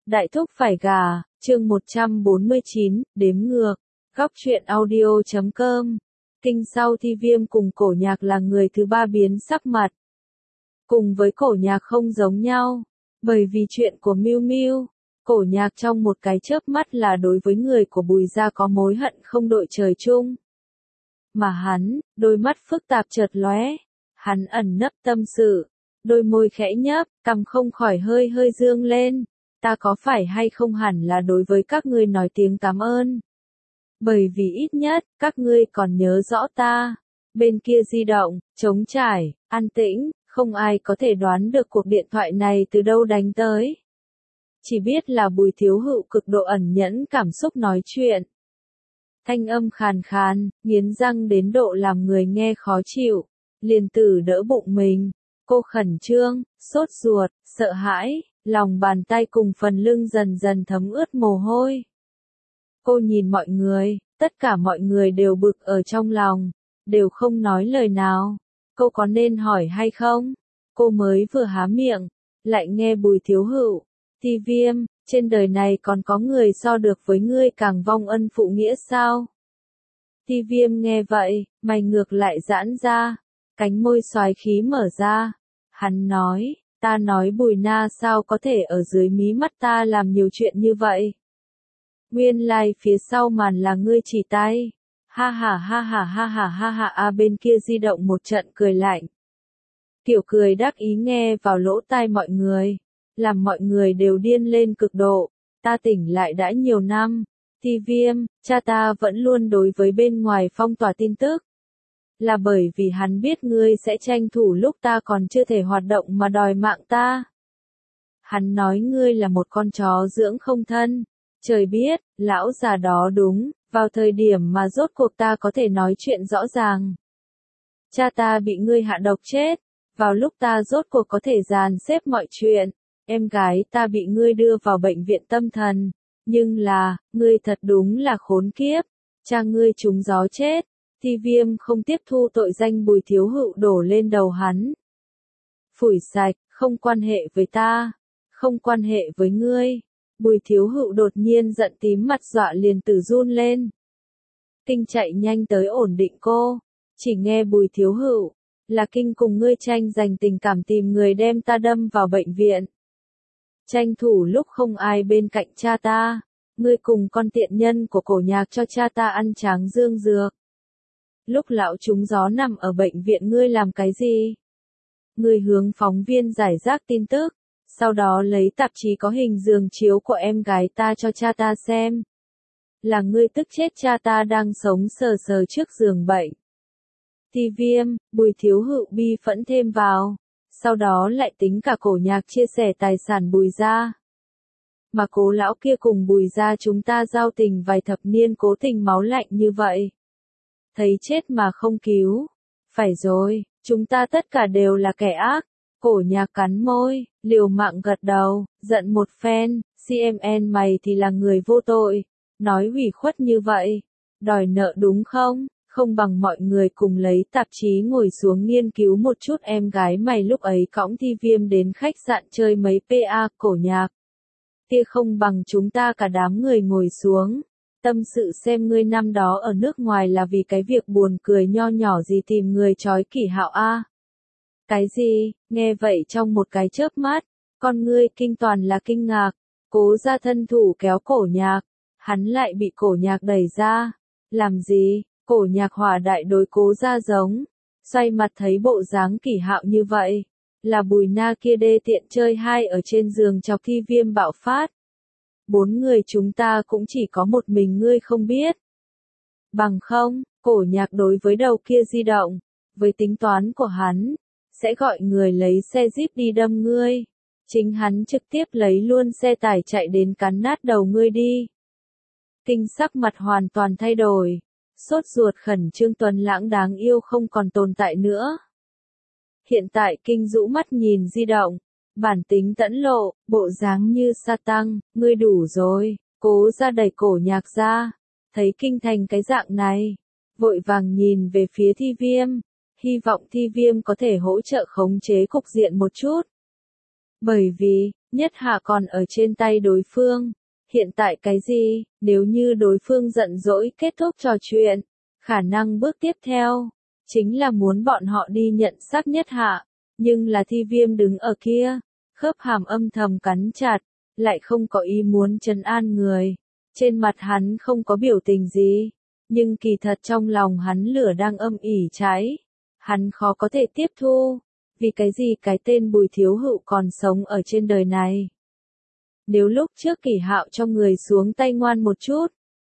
Đại thúc phải gà, chương 149, đếm ngược. Góc truyện audio.com. Kinh sau Thi Viêm cùng Cổ Nhạc là người thứ ba biến sắc mặt. Cùng với Cổ Nhạc không giống nhau, bởi vì chuyện của Miu Miu, Cổ Nhạc trong một cái chớp mắt là đối với người của Bùi gia có mối hận không đội trời chung. Mà hắn, đôi mắt phức tạp chợt lóe, hắn ẩn nấp tâm sự, đôi môi khẽ nhấp, cằm không khỏi hơi hơi dương lên. Ta có phải hay không hẳn là đối với các ngươi nói tiếng cảm ơn. Bởi vì ít nhất, các ngươi còn nhớ rõ ta. Bên kia di động, trống trải, an tĩnh, không ai có thể đoán được cuộc điện thoại này từ đâu đánh tới. Chỉ biết là Bùi Thiếu Hữu cực độ ẩn nhẫn cảm xúc nói chuyện. Thanh âm khàn khàn, nghiến răng đến độ làm người nghe khó chịu. Liền Tử đỡ bụng mình. Cô khẩn trương, sốt ruột, sợ hãi. Lòng bàn tay cùng phần lưng dần dần thấm ướt mồ hôi. Cô nhìn mọi người, tất cả mọi người đều bực ở trong lòng, đều không nói lời nào. Cô có nên hỏi hay không? Cô mới vừa há miệng, lại nghe Bùi Thiếu Hữu, Thi Viêm, trên đời này còn có người so được với ngươi càng vong ân phụ nghĩa sao? Thi Viêm nghe vậy, mày ngược lại giãn ra, cánh môi xoái khí mở ra. Hắn nói. Ta nói Bùi Na sao có thể ở dưới mí mắt ta làm nhiều chuyện như vậy? Nguyên lai phía sau màn là ngươi chỉ tay. Ha ha ha ha ha ha ha ha a bên kia di động một trận cười lạnh. Kiểu cười đắc ý nghe vào lỗ tai mọi người, làm mọi người đều điên lên cực độ. Ta tỉnh lại đã nhiều năm. Thi Viêm, cha ta vẫn luôn đối với bên ngoài phong tỏa tin tức. Là bởi vì hắn biết ngươi sẽ tranh thủ lúc ta còn chưa thể hoạt động mà đòi mạng ta. Hắn nói ngươi là một con chó dưỡng không thân. Trời biết, lão già đó đúng, vào thời điểm mà rốt cuộc ta có thể nói chuyện rõ ràng. Cha ta bị ngươi hạ độc chết, vào lúc ta rốt cuộc có thể dàn xếp mọi chuyện, em gái ta bị ngươi đưa vào bệnh viện tâm thần. Nhưng là, ngươi thật đúng là khốn kiếp, cha ngươi trúng gió chết. Thi Viêm không tiếp thu tội danh Bùi Thiếu Hữu đổ lên đầu hắn. Phủi sạch, không quan hệ với ta, không quan hệ với ngươi. Bùi Thiếu Hữu đột nhiên giận tím mặt dọa liền Tử run lên. Kinh chạy nhanh tới ổn định cô, chỉ nghe Bùi Thiếu Hữu, là Kinh cùng ngươi tranh giành tình cảm tìm người đem ta đâm vào bệnh viện. Tranh thủ lúc không ai bên cạnh cha ta, ngươi cùng con tiện nhân của Cổ Nhạc cho cha ta ăn tráng dương dược. Lúc lão trúng gió nằm ở bệnh viện ngươi làm cái gì? Ngươi hướng phóng viên giải rác tin tức, sau đó lấy tạp chí có hình giường chiếu của em gái ta cho cha ta xem. Là ngươi tức chết cha ta đang sống sờ sờ trước giường bệnh. Thi Viêm, Bùi Thiếu Hữu bi phẫn thêm vào, sau đó lại tính cả Cổ Nhạc chia sẻ tài sản Bùi gia. Mà Cố lão kia cùng Bùi gia chúng ta giao tình vài thập niên cố tình máu lạnh như vậy. Thấy chết mà không cứu. Phải rồi, chúng ta tất cả đều là kẻ ác. Cổ Nhạc cắn môi, liều mạng gật đầu, giận một phen, CMN mày thì là người vô tội. Nói ủy khuất như vậy, đòi nợ đúng không? Không bằng mọi người cùng lấy tạp chí ngồi xuống nghiên cứu một chút em gái mày lúc ấy cõng Thi Viêm đến khách sạn chơi mấy PA. Cổ Nhạc. Kia không bằng chúng ta cả đám người ngồi xuống. Tâm sự xem ngươi năm đó ở nước ngoài là vì cái việc buồn cười nho nhỏ gì tìm người trói Kỷ Hạo a? Cái gì? Nghe vậy trong một cái chớp mắt, con ngươi Kinh toàn là kinh ngạc. Cố ra thân thủ kéo Cổ Nhạc, hắn lại bị Cổ Nhạc đẩy ra. Làm gì? Cổ Nhạc hỏa đại đối Cố ra giống. Xoay mặt thấy bộ dáng Kỷ Hạo như vậy, là Bùi Na kia đê tiện chơi hai ở trên giường chọc Thi Viêm bạo phát. 4 người chúng ta cũng chỉ có một mình ngươi không biết. Bằng không, Cổ Nhạc đối với đầu kia di động, với tính toán của hắn, sẽ gọi người lấy xe Jeep đi đâm ngươi. Chính hắn trực tiếp lấy luôn xe tải chạy đến cắn nát đầu ngươi đi. Kinh sắc mặt hoàn toàn thay đổi, sốt ruột khẩn trương Tuấn Lãng đáng yêu không còn tồn tại nữa. Hiện tại Kinh rũ mắt nhìn di động. Bản tính tẫn lộ, bộ dáng như sa tăng, ngươi đủ rồi. Cố ra đẩy Cổ Nhạc ra, thấy Kinh thành cái dạng này, vội vàng nhìn về phía Thi Viêm, hy vọng Thi Viêm có thể hỗ trợ khống chế cục diện một chút. Bởi vì, nhất hạ còn ở trên tay đối phương. Hiện tại cái gì, nếu như đối phương giận dỗi kết thúc trò chuyện, khả năng bước tiếp theo, chính là muốn bọn họ đi nhận xác nhất hạ. Nhưng là Thi Viêm đứng ở kia, khớp hàm âm thầm cắn chặt, lại không có ý muốn trấn an người. Trên mặt hắn không có biểu tình gì, nhưng kỳ thật trong lòng hắn lửa đang âm ỉ cháy. Hắn khó có thể tiếp thu, vì cái gì cái tên Bùi Thiếu Hữu còn sống ở trên đời này. Nếu lúc trước Kỷ Hạo cho người xuống tay ngoan một chút,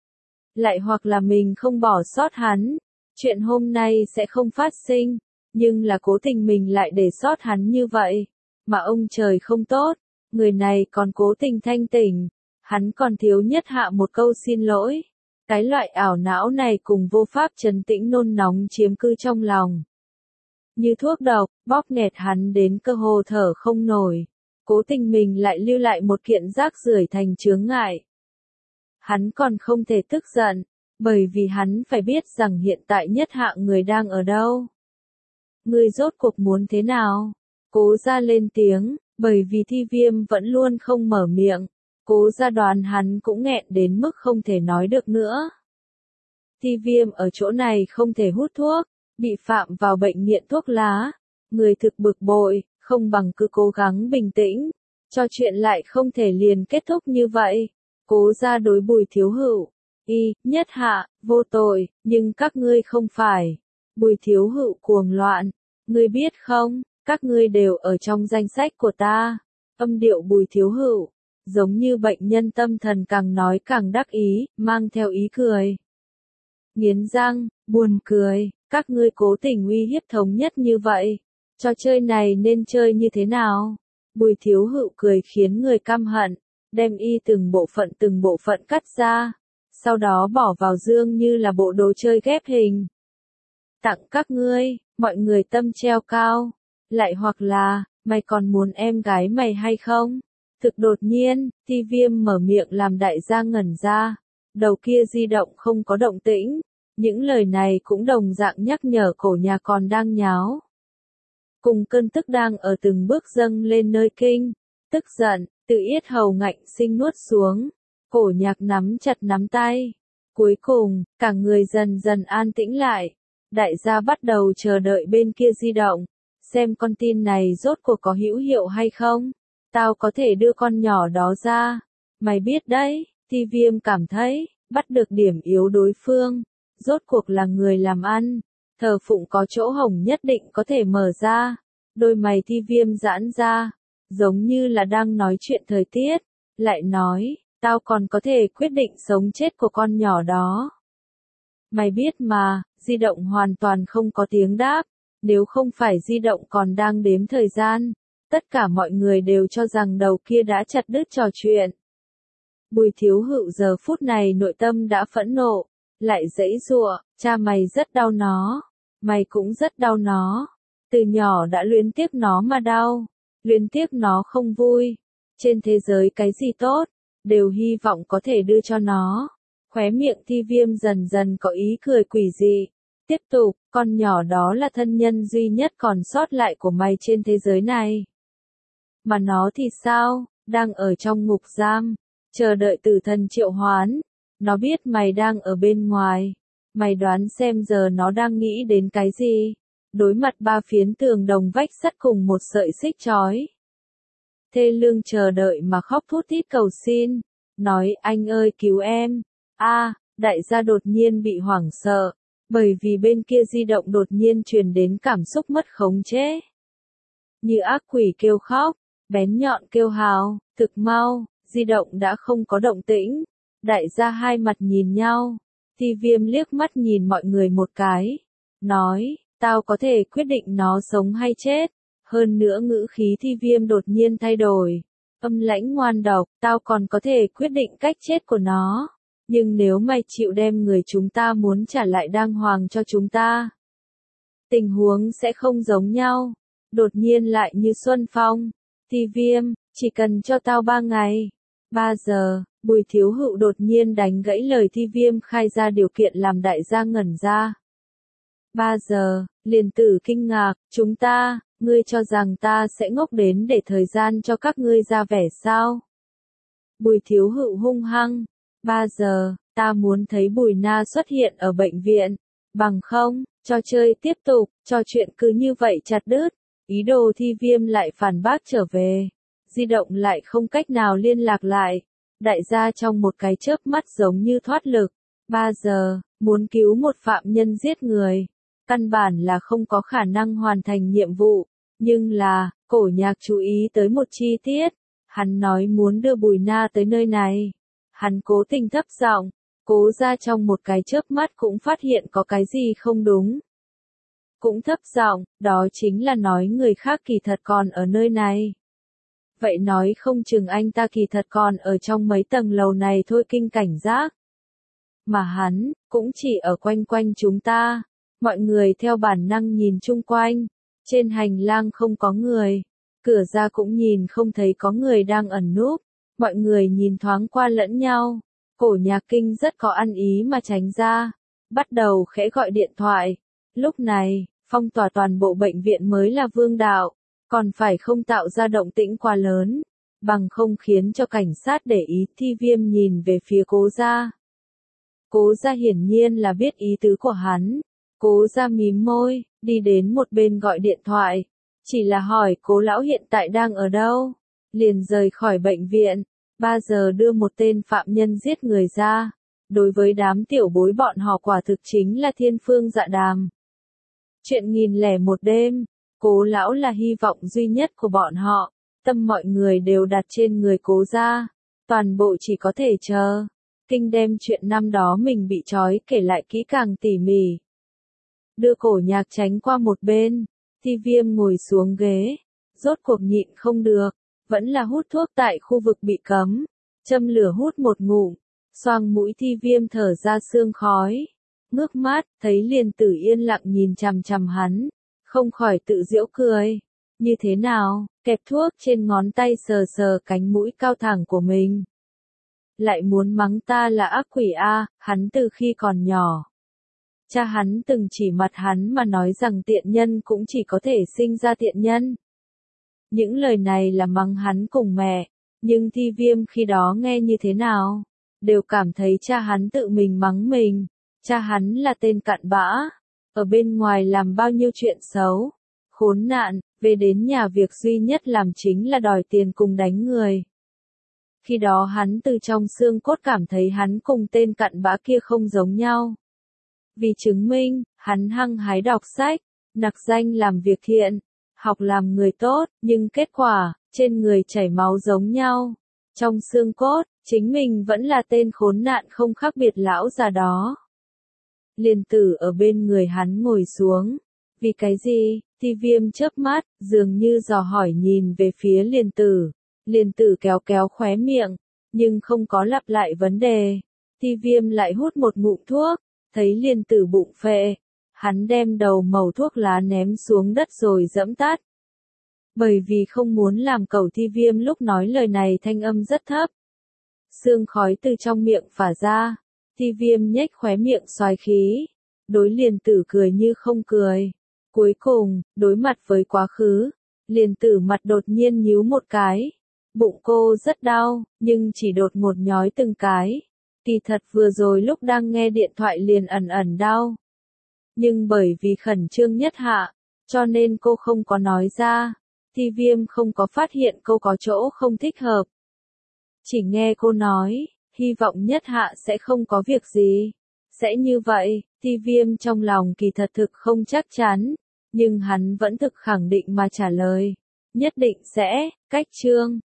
lại hoặc là mình không bỏ sót hắn, chuyện hôm nay sẽ không phát sinh, nhưng là cố tình mình lại để sót hắn như vậy, mà ông trời không tốt, người này còn cố tình thanh tỉnh, hắn còn thiếu nhất hạ một câu xin lỗi. Cái loại ảo não này cùng vô pháp trấn tĩnh nôn nóng chiếm cư trong lòng. Như thuốc độc, bóp nghẹt hắn đến cơ hồ thở không nổi. Cố tình mình lại lưu lại một kiện rác rưởi thành chướng ngại. Hắn còn không thể tức giận, bởi vì hắn phải biết rằng hiện tại nhất hạ người đang ở đâu. Người rốt cuộc muốn thế nào? Cố ra lên tiếng, bởi vì Thi Viêm vẫn luôn không mở miệng. Cố ra đoán hắn cũng nghẹn đến mức không thể nói được nữa. Thi Viêm ở chỗ này không thể hút thuốc, bị phạm vào bệnh nghiện thuốc lá. Người thực bực bội, không bằng cứ cố gắng bình tĩnh. Cho chuyện lại không thể liền kết thúc như vậy. Cố ra đối Bùi Thiếu Hữu. Nhất hạ, vô tội, nhưng các ngươi không phải. Bùi Thiếu Hữu cuồng loạn. Ngươi biết không, các ngươi đều ở trong danh sách của ta. Âm điệu Bùi Thiếu Hữu, giống như bệnh nhân tâm thần càng nói càng đắc ý, mang theo ý cười. Nghiến răng, buồn cười, các ngươi cố tình uy hiếp thống nhất như vậy. Trò chơi này nên chơi như thế nào? Bùi Thiếu Hữu cười khiến người căm hận, đem từng bộ phận cắt ra, sau đó bỏ vào dương như là bộ đồ chơi ghép hình. Tặng các ngươi, mọi người tâm treo cao, lại hoặc là, mày còn muốn em gái mày hay không? Thực đột nhiên, Thi Viêm mở miệng làm đại gia ngẩn ra, đầu kia di động không có động tĩnh, những lời này cũng đồng dạng nhắc nhở cổ nhà còn đang nháo. Cùng cơn tức đang ở từng bước dâng lên nơi kinh, tức giận, từ yết hầu ngạnh sinh nuốt xuống, cổ nhạc nắm chặt nắm tay. Cuối cùng, cả người dần dần an tĩnh lại, đại gia bắt đầu chờ đợi bên kia di động, xem con tin này rốt cuộc có hữu hiệu hay không. Tao có thể đưa con nhỏ đó ra. Mày biết đấy, Thi Viêm cảm thấy, bắt được điểm yếu đối phương. Rốt cuộc là người làm ăn. Thờ phụng có chỗ hổng nhất định có thể mở ra. Đôi mày Thi Viêm giãn ra. Giống như là đang nói chuyện thời tiết. Lại nói, tao còn có thể quyết định sống chết của con nhỏ đó. Mày biết mà, di động hoàn toàn không có tiếng đáp. Nếu không phải di động còn đang đếm thời gian. Tất cả mọi người đều cho rằng đầu kia đã chặt đứt trò chuyện. Bùi Thiếu Hữu giờ phút này nội tâm đã phẫn nộ, lại giãy giụa, cha mày rất đau nó, mày cũng rất đau nó. Từ nhỏ đã luyến tiếc nó mà đau, luyến tiếc nó không vui. Trên thế giới cái gì tốt, đều hy vọng có thể đưa cho nó. Khóe miệng Thi Viêm dần dần có ý cười quỷ dị. Tiếp tục, con nhỏ đó là thân nhân duy nhất còn sót lại của mày trên thế giới này. Mà nó thì sao, đang ở trong ngục giam, chờ đợi tử thần triệu hoán. Nó biết mày đang ở bên ngoài. Mày đoán xem giờ nó đang nghĩ đến cái gì? Đối mặt 3 phiến tường đồng vách sắt cùng một sợi xích trói. Thê lương chờ đợi mà khóc thút thít cầu xin. Nói anh ơi cứu em. Đại gia đột nhiên bị hoảng sợ. Bởi vì bên kia di động đột nhiên truyền đến cảm xúc mất khống chế. Như ác quỷ kêu khóc. Bén nhọn kêu hào, thực mau, di động đã không có động tĩnh. Đại gia hai mặt nhìn nhau. Thi Viêm liếc mắt nhìn mọi người một cái. Nói, tao có thể quyết định nó sống hay chết. Hơn nữa ngữ khí Thi Viêm đột nhiên thay đổi. Âm lãnh ngoan độc, tao còn có thể quyết định cách chết của nó. Nhưng nếu mày chịu đem người chúng ta muốn trả lại đàng hoàng cho chúng ta, tình huống sẽ không giống nhau. Đột nhiên lại như xuân phong. Thi Viêm, chỉ cần cho tao 3 ngày. 3 giờ, Bùi Thiếu Hữu đột nhiên đánh gãy lời Thi Viêm khai ra điều kiện làm đại gia ngẩn ra. 3 giờ, liền tử kinh ngạc, chúng ta, Ngươi cho rằng ta sẽ ngốc đến để thời gian cho các ngươi ra vẻ sao? Bùi Thiếu Hữu hung hăng. 3 giờ, ta muốn thấy Bùi Na xuất hiện ở bệnh viện. Bằng không, trò chơi tiếp tục, trò chuyện cứ như vậy chặt đứt. Ý đồ Thi Viêm lại phản bác trở về. Di động lại không cách nào liên lạc lại. Đại gia trong một cái chớp mắt giống như thoát lực. 3 giờ, muốn cứu một phạm nhân giết người. Căn bản là không có khả năng hoàn thành nhiệm vụ. Nhưng là, Cổ Nhạc chú ý tới một chi tiết. Hắn nói muốn đưa Bùi Na tới nơi này. Hắn cố tình thấp giọng, Cố ra trong một cái chớp mắt cũng phát hiện có cái gì không đúng. Cũng thấp giọng, đó chính là nói người khác kỳ thật còn ở nơi này. Vậy nói không chừng anh ta kỳ thật còn ở trong mấy tầng lầu này thôi, kinh cảnh giác. Mà hắn, cũng chỉ ở quanh quanh chúng ta. Mọi người theo bản năng nhìn chung quanh. Trên hành lang không có người. Cửa ra cũng nhìn không thấy có người đang ẩn núp. Mọi người nhìn thoáng qua lẫn nhau. Cổ Nhạc Kinh rất có ăn ý mà tránh ra. Bắt đầu khẽ gọi điện thoại. Lúc này, phong tỏa toàn bộ bệnh viện mới là vương đạo. Còn phải không tạo ra động tĩnh quá lớn. Bằng không khiến cho cảnh sát để ý. Thi Viêm nhìn về phía Cố gia. Cố gia hiển nhiên là biết ý tứ của hắn. Cố gia mím môi, đi đến một bên gọi điện thoại. Chỉ là hỏi Cố lão hiện tại đang ở đâu. Liền rời khỏi bệnh viện. 3 giờ đưa một tên phạm nhân giết người ra. Đối với đám tiểu bối bọn họ quả thực chính là thiên phương dạ đàm. Chuyện 1001 đêm. Cố lão là hy vọng duy nhất của bọn họ. Tâm mọi người đều đặt trên người Cố gia. Toàn bộ chỉ có thể chờ. Kinh đem chuyện năm đó mình bị trói kể lại kỹ càng tỉ mỉ. Đưa Cổ Nhạc tránh qua một bên. Thi Viêm ngồi xuống ghế. Rốt cuộc nhịn không được. Vẫn là hút thuốc tại khu vực bị cấm. Châm lửa hút một ngụm. Xoang mũi. Thi Viêm thở ra sương khói. Ngước mắt, thấy Liên Tử yên lặng nhìn chằm chằm hắn. Không khỏi tự giễu cười. Như thế nào, kẹp thuốc trên ngón tay sờ sờ cánh mũi cao thẳng của mình. Lại muốn mắng ta là ác quỷ a, hắn từ khi còn nhỏ. Cha hắn từng chỉ mặt hắn mà nói rằng tiện nhân cũng chỉ có thể sinh ra tiện nhân. Những lời này là mắng hắn cùng mẹ, nhưng Thi Viêm khi đó nghe như thế nào? Đều cảm thấy cha hắn tự mình mắng mình. Cha hắn là tên cặn bã, ở bên ngoài làm bao nhiêu chuyện xấu. Khốn nạn, về đến nhà việc duy nhất làm chính là đòi tiền cùng đánh người. Khi đó hắn từ trong xương cốt cảm thấy hắn cùng tên cặn bã kia không giống nhau. Vì chứng minh, hắn hăng hái đọc sách, nặc danh làm việc thiện, học làm người tốt, nhưng kết quả, trên người chảy máu giống nhau. Trong xương cốt, chính mình vẫn là tên khốn nạn không khác biệt lão già đó. Liên Tử ở bên người hắn ngồi xuống. Vì cái gì? Thi Viêm chớp mắt, dường như dò hỏi nhìn về phía Liên Tử. Liên Tử kéo kéo khóe miệng, nhưng không có lặp lại vấn đề. Thi Viêm lại hút một ngụm thuốc, thấy Liên Tử bụng phệ. Hắn đem đầu mẩu thuốc lá ném xuống đất rồi giẫm tắt. Bởi vì không muốn làm cẩu, Thi Viêm lúc nói lời này thanh âm rất thấp. Sương khói từ trong miệng phả ra. Thi Viêm nhếch khóe miệng xoái khí. Đối Liên Tử cười như không cười. Cuối cùng, đối mặt với quá khứ, Liên Tử mặt đột nhiên nhíu một cái. Bụng cô rất đau, nhưng chỉ đột ngột nhói từng cái. Kỳ thật vừa rồi lúc đang nghe điện thoại liền ẩn ẩn đau. Nhưng bởi vì khẩn trương nhất hạ, cho nên cô không có nói ra. Thi Viêm không có phát hiện cô có chỗ không thích hợp. Chỉ nghe cô nói, hy vọng nhất hạ sẽ không có việc gì. Sẽ như vậy, Thi Viêm trong lòng kỳ thật thực không chắc chắn. Nhưng hắn vẫn thực khẳng định mà trả lời. Nhất định sẽ, cách chương.